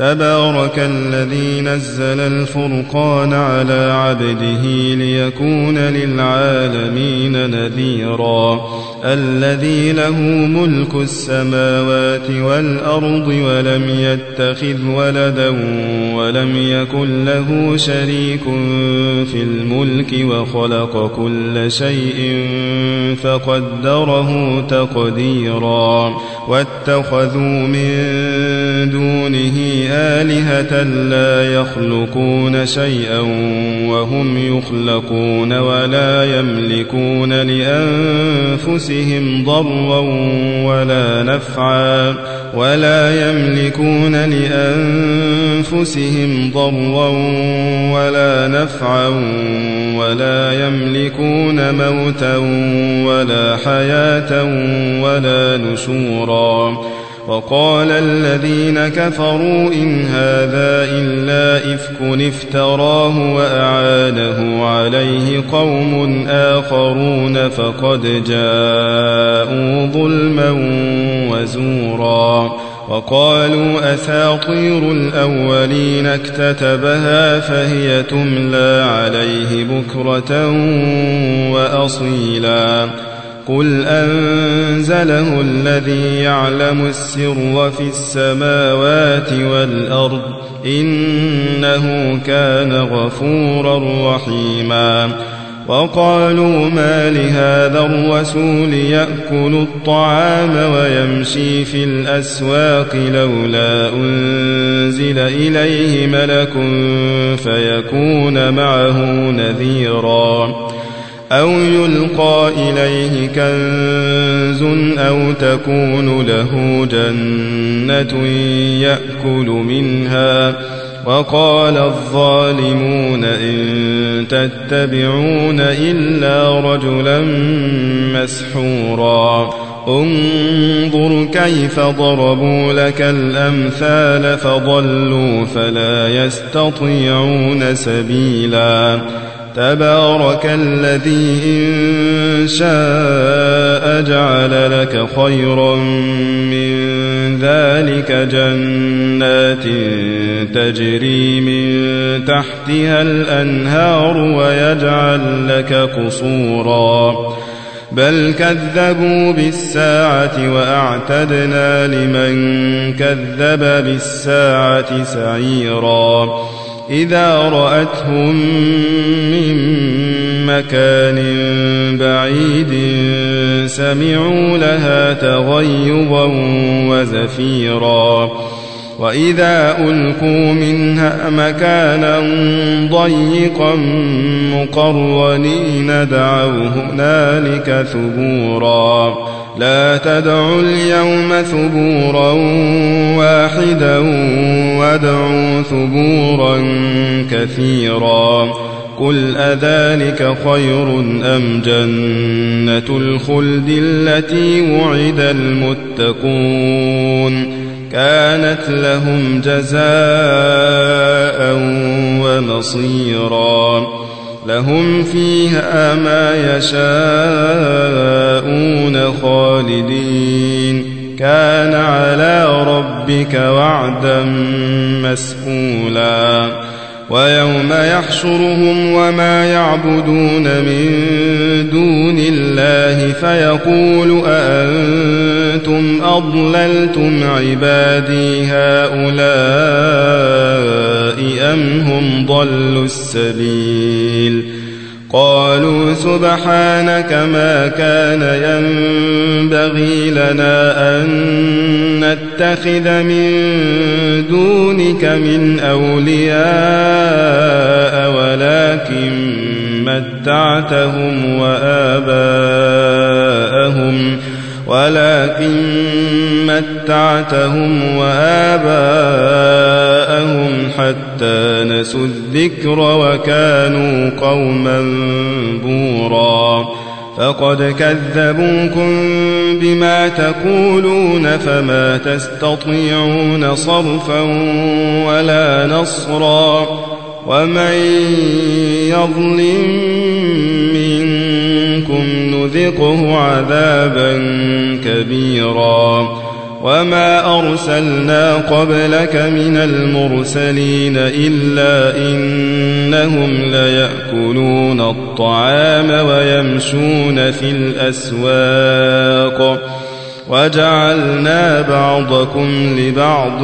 تبارك الذي نزل الفرقان على عبده ليكون للعالمين نذيرا الذي له ملك السماوات والأرض ولم يتخذ ولدا ولم يكن له شريك في الملك وخلق كل شيء فقدره تقديرا واتخذوا من دونه آلهة لا يخلقون شيئا وهم يخلقون ولا يملكون لأنفسهم ضرا ولا نفعا ولا يملكون موتا ولا حياة ولا نشورا وقال الذين كفروا إن هذا إلا إفك افتراه وأعانه عليه قوم آخرون فقد جاءوا ظلما وزورا وقالوا أساطير الأولين اكتتبها فهي تملى عليه بكرة وأصيلا قل أنزله الذي يعلم السر في السماوات والأرض إنه كان غفورا رحيما وقالوا ما لهذا الرسول يأكل الطعام ويمشي في الأسواق لولا أنزل إليه ملك فيكون معه نذيرا أو يلقى إليه كنز أو تكون له جنة يأكل منها وقال الظالمون إن تتبعون إلا رجلا مسحورا انظر كيف ضربوا لك الأمثال فضلوا فلا يستطيعون سبيلا تبارك الذي إن شاء جعل لك خيرا من ذلك جنات تجري من تحتها الأنهار ويجعل لك قصورا بل كذبوا بالساعة وأعتدنا لمن كذب بالساعة سعيرا إذا رأتهم من مكان بعيد سمعوا لها تغيظا وزفيرا وإذا ألقوا منها مكانا ضيقا مقرنين دعوا هنالك ثبورا لا تدعوا اليوم ثبورا واحدا وادعوا ثبورا كثيرا قل أذلك خير أم جنة الخلد التي وعد المتقون كانت لهم جزاء ومصيرا لهم فيها ما يشاءون خالدين كان على ربك وعدا مسئولا ويوم يحشرهم وما يعبدون من دون الله فيقول أأنتم أضللتم عبادي هؤلاء أم هم ضلوا السبيل قالوا سبحانك ما كان ينبغي لنا أن نتخذ من دونك من أولياء ولكن متعتهم وآباءهم حتى نسوا الذكر وكانوا قوما بورا فقد كذبوكم بما تقولون فما تستطيعون صرفا ولا نصرا ومن يظلم منكم نذقه عذابا كبيرا وما أرسلنا قبلك من المرسلين إلا إنهم ليأكلون الطعام ويمشون في الأسواق وجعلنا بعضكم لبعض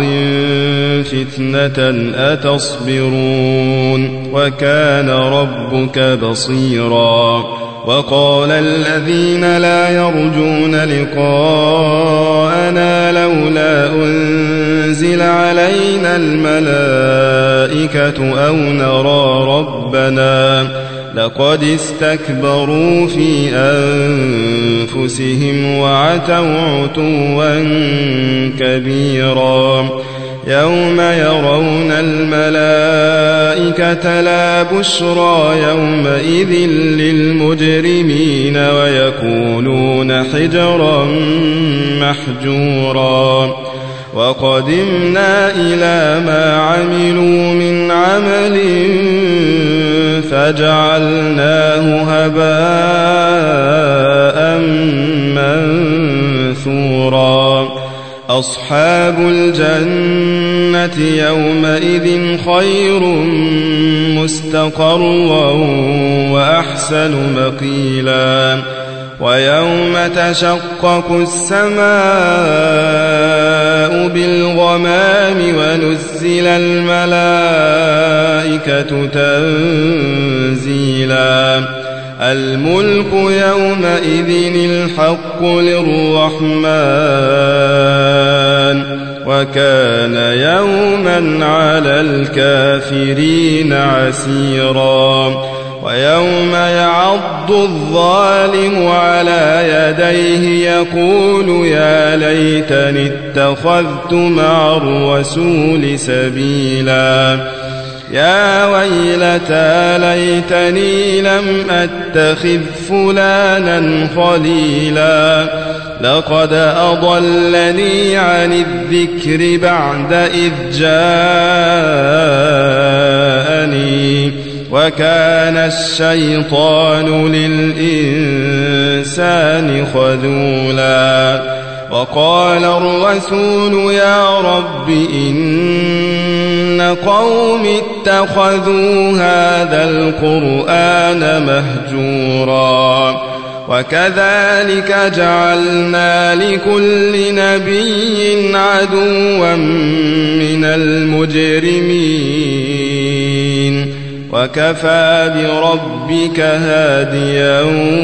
فتنة أتصبرون وكان ربك بصيرا وقال الذين لا يرجون لقاءنا لولا أنزل علينا الملائكة أو نرى ربنا لقد استكبروا في أنفسهم وعتوا عتوا كبيرا يوم يرون الملائكة لا بشرى يومئذ للمجرمين ويكونون حجرا محجورا وقدمنا إلى ما عملوا من عمل فجعلناه هباء منثورا أصحاب الجنة يومئذ خير مستقرا وأحسن مقيلا ويوم تشقق السماء بالغمام ونزل الملائكة تنزيلا الملك يومئذ الحق للرحمن وكان يوما على الكافرين عسيرا ويوم يعض الظالم على يديه يقول يا ليتني اتخذت مع الرسول سبيلا يا ويلتى ليتني لم أتخذ فلانا خليلا لقد أضلني عن الذكر بعد إذ جاءني وكان الشيطان للإنسان خذولا وقال الرسول يا رب إن قوم اتخذوا هذا القرآن مهجورا وكذلك جعلنا لكل نبي عدوا من المجرمين وكفى بربك هاديا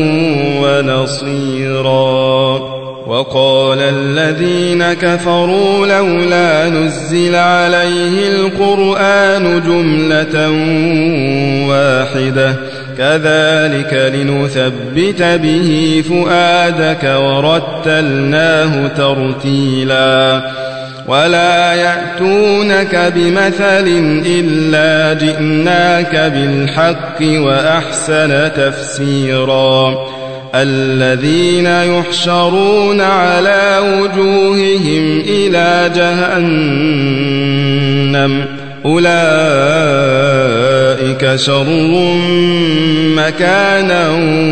ونصيرا وقال الذين كفروا لولا نزل عليه القرآن جملة واحدة كذلك لنثبت به فؤادك ورتلناه ترتيلا ولا يأتونك بمثل إلا جئناك بالحق وأحسن تفسيرا الذين يحشرون على وجوههم إلى جهنم أولئك شر مكانا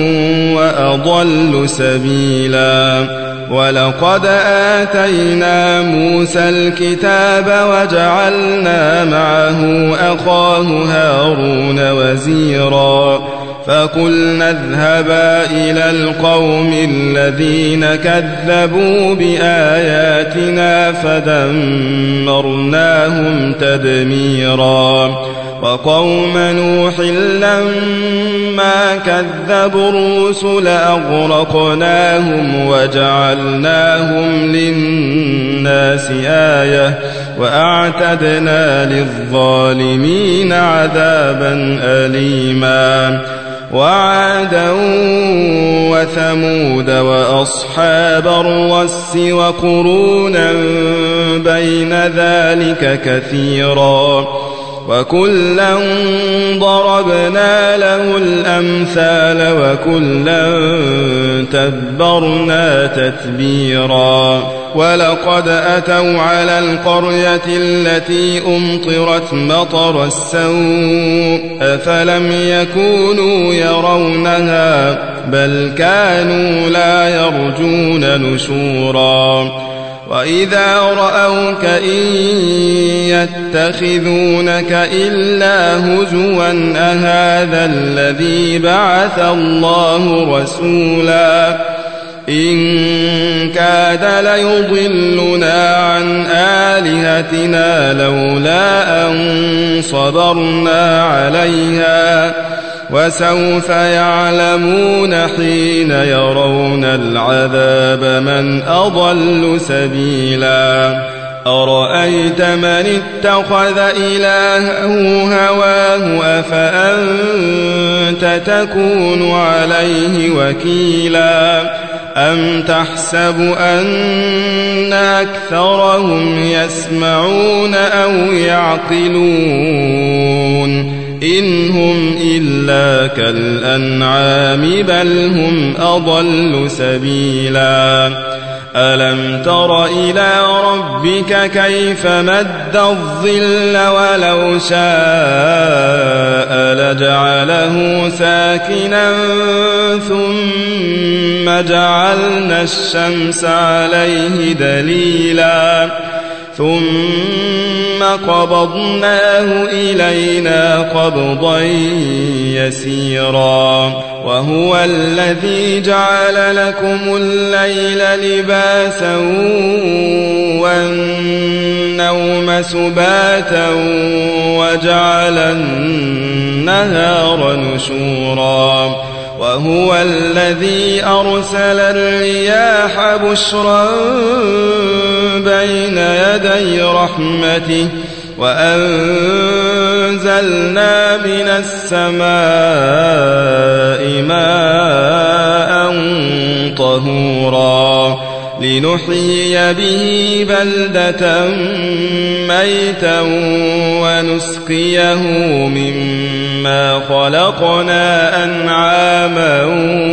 وأضل سبيلا ولقد آتينا موسى الكتاب وجعلنا معه أخاه هارون وزيرا فقلنا اذهبا إلى القوم الذين كذبوا بآياتنا فدمرناهم تدميرا وقوم نوح لما كذبوا الرسل أغرقناهم وجعلناهم للناس آية وأعتدنا للظالمين عذابا أليما وعادا وثمود وأصحاب الرس وقرونا بين ذلك كثيرا وكلا ضربنا له الأمثال وكلا تبرنا تتبيرا ولقد أتوا على القرية التي أمطرت مطر السوء أفلم يكونوا يرونها بل كانوا لا يرجون نشورا وإذا رأوك إن يتخذونك إلا هزوا أهذا الذي بعث الله رسولا إن كاد ليضلنا عن آلهتنا لولا أن صبرنا عليها وسوف يعلمون حين يرون العذاب من أضل سبيلا أرأيت من اتخذ إلهه هواه أفأنت تكون عليه وكيلا أم تحسب أن أكثرهم يسمعون أو يعقلون إن هم إلا كالأنعام بل هم أضل سبيلا ألم تر إلى ربك كيف مد الظل ولو شاء لجعله ساكنا ثم جعلنا الشمس عليه دليلا ثم قبضناه إلينا قبضا يسيرا وهو الذي جعل لكم الليل لباسا والنوم سباتا وجعل النهار نشورا وهو الذي أرسل الرياح بشرا بين يدي رحمته وأنزلنا من السماء ماء طهورا لنحيي به بلدة ميتا ونسقيه مما خلقنا أنعاما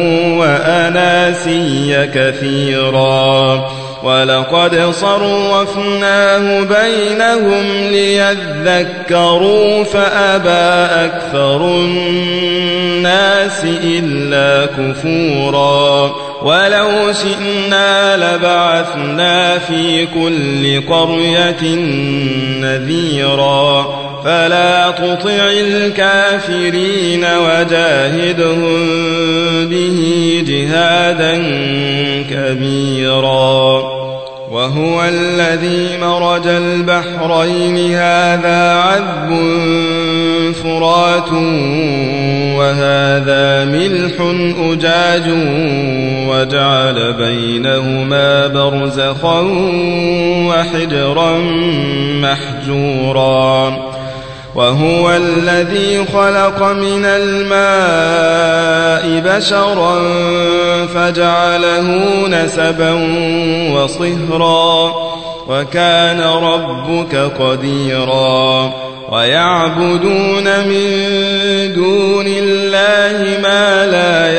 وأناسيا كثيرا ولقد صرفناه بينهم ليذكروا فأبى أكثر الناس إلا كفورا ولو شئنا لبعثنا في كل قرية نذيرا فلا تطع الكافرين وجاهدهم به جهادا كبيرا وهو الذي مرج البحرين هذا عذب فرات وهذا ملح أجاج وجعل بينهما برزخا وحجرا محجورا وهو الذي خلق من الماء بشرا فجعله نسبا وصهرا وكان ربك قديرا ويعبدون من دون الله ما لا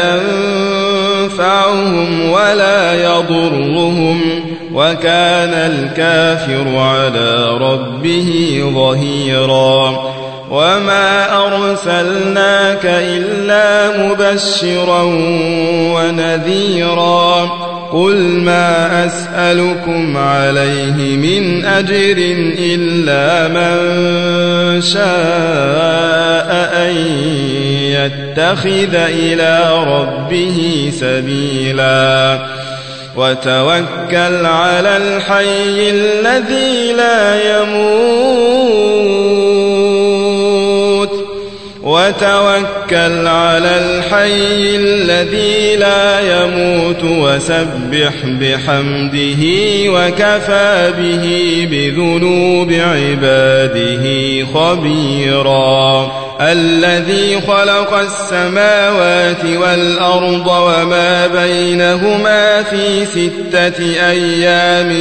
ينفعهم ولا يضرهم وكان الكافر على ربه ظهيرا وما أرسلناك إلا مبشرا ونذيرا قل ما أسألكم عليه من أجر إلا من شاء أن يتخذ إلى ربه سبيلا وتوكل على الحي الذي لا يموت وتوكل على الحي الذي لا يموت وسبح بحمده وكفى به بذنوب عباده خبيرا الذي خلق السماوات والأرض وما بينهما في 6 أيام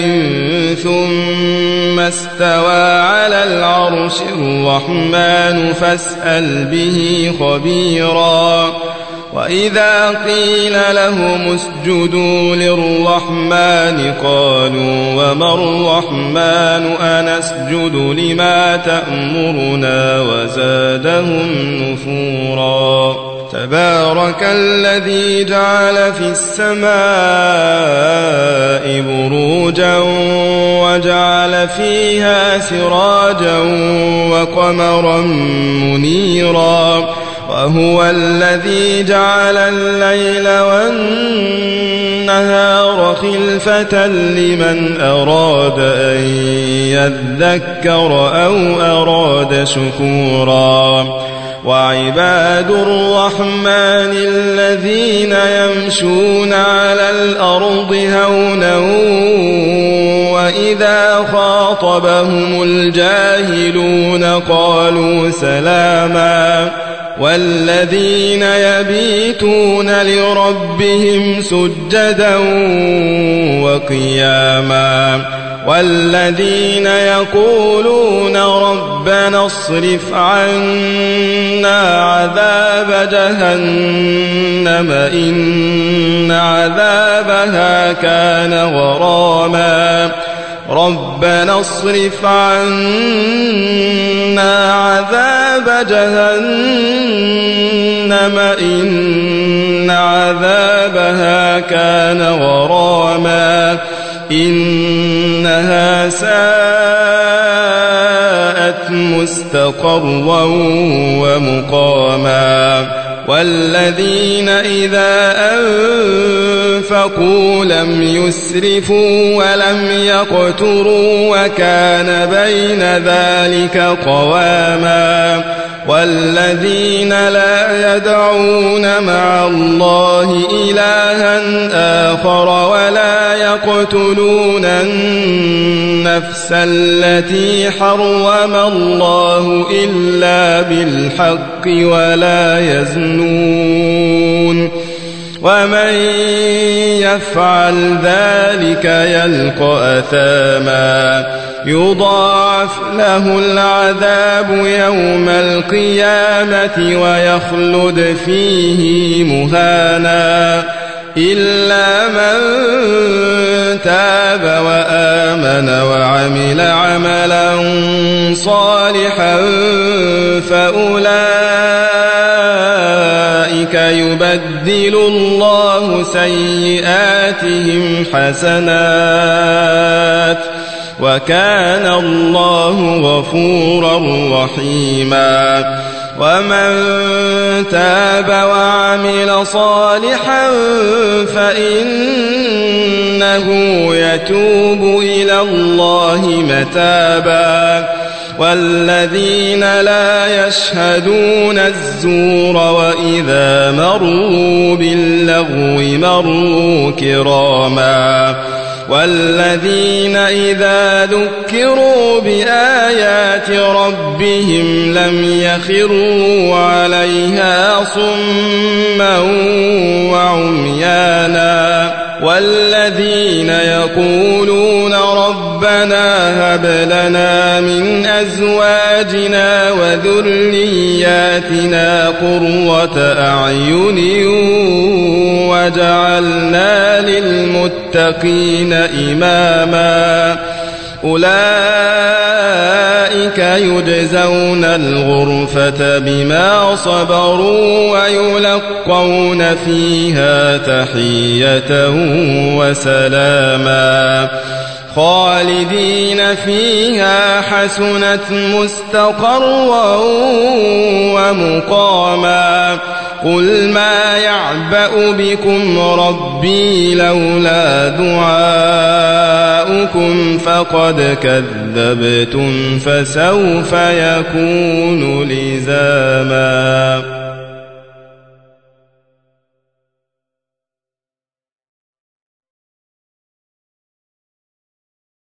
ثم استوى على العرش الرحمن فاسأل به خبيرا وإذا قيل لهم اسجدوا للرحمن قالوا وما الرحمن أنسجد لما تأمرنا وزادهم نفورا تبارك الذي جعل في السماء بروجا وجعل فيها سراجا وقمرا منيرا وهو الذي جعل الليل والنهار خلفة لمن أراد أن يذكر أو أراد شكورا وعباد الرحمن الذين يمشون على الأرض هونا وإذا خاطبهم الجاهلون قالوا سلاما والذين يبيتون لربهم سجدا وقياما والذين يقولون ربنا اصرف عنا عذاب جهنم إن عذابها كان غراما ربنا اصرف عنا عذاب جهنم إن عذابها كان غراما إنها ساءت مستقرا ومقاما والذين إذا أنفقوا لم يسرفوا ولم يقتروا وكان بين ذلك قواما والذين لا يدعون مع الله إلها آخر ولا يقتلون النفس التي حرم الله إلا بالحق ولا يزنون ومن يفعل ذلك يلقى أثاما يضاعف له العذاب يوم القيامة ويخلد فيه مهانا إلا من تاب وآمن وعمل عملا صالحا فأولئك يبدل الله سيئاتهم حسنات وكان الله غفورا رحيما ومن تاب وعمل صالحا فإنه يتوب إلى الله متابا والذين لا يشهدون الزور وإذا مروا باللغو مروا كراما والذين إذا ذكروا بآيات ربهم لم يخروا عليها صما وعميانا والذين يقولون ربنا هب لنا من أزواجنا وذرياتنا قرة أعين وجعلنا للمتقين إماما أولئك يجزون الغرفة بما صبروا ويلقون فيها تحية وسلاما خالدين فيها حسنت مستقرا ومقاما قل ما يعبأ بكم ربي لولا دعاؤكم فقد كذبتم فسوف يكون لزاما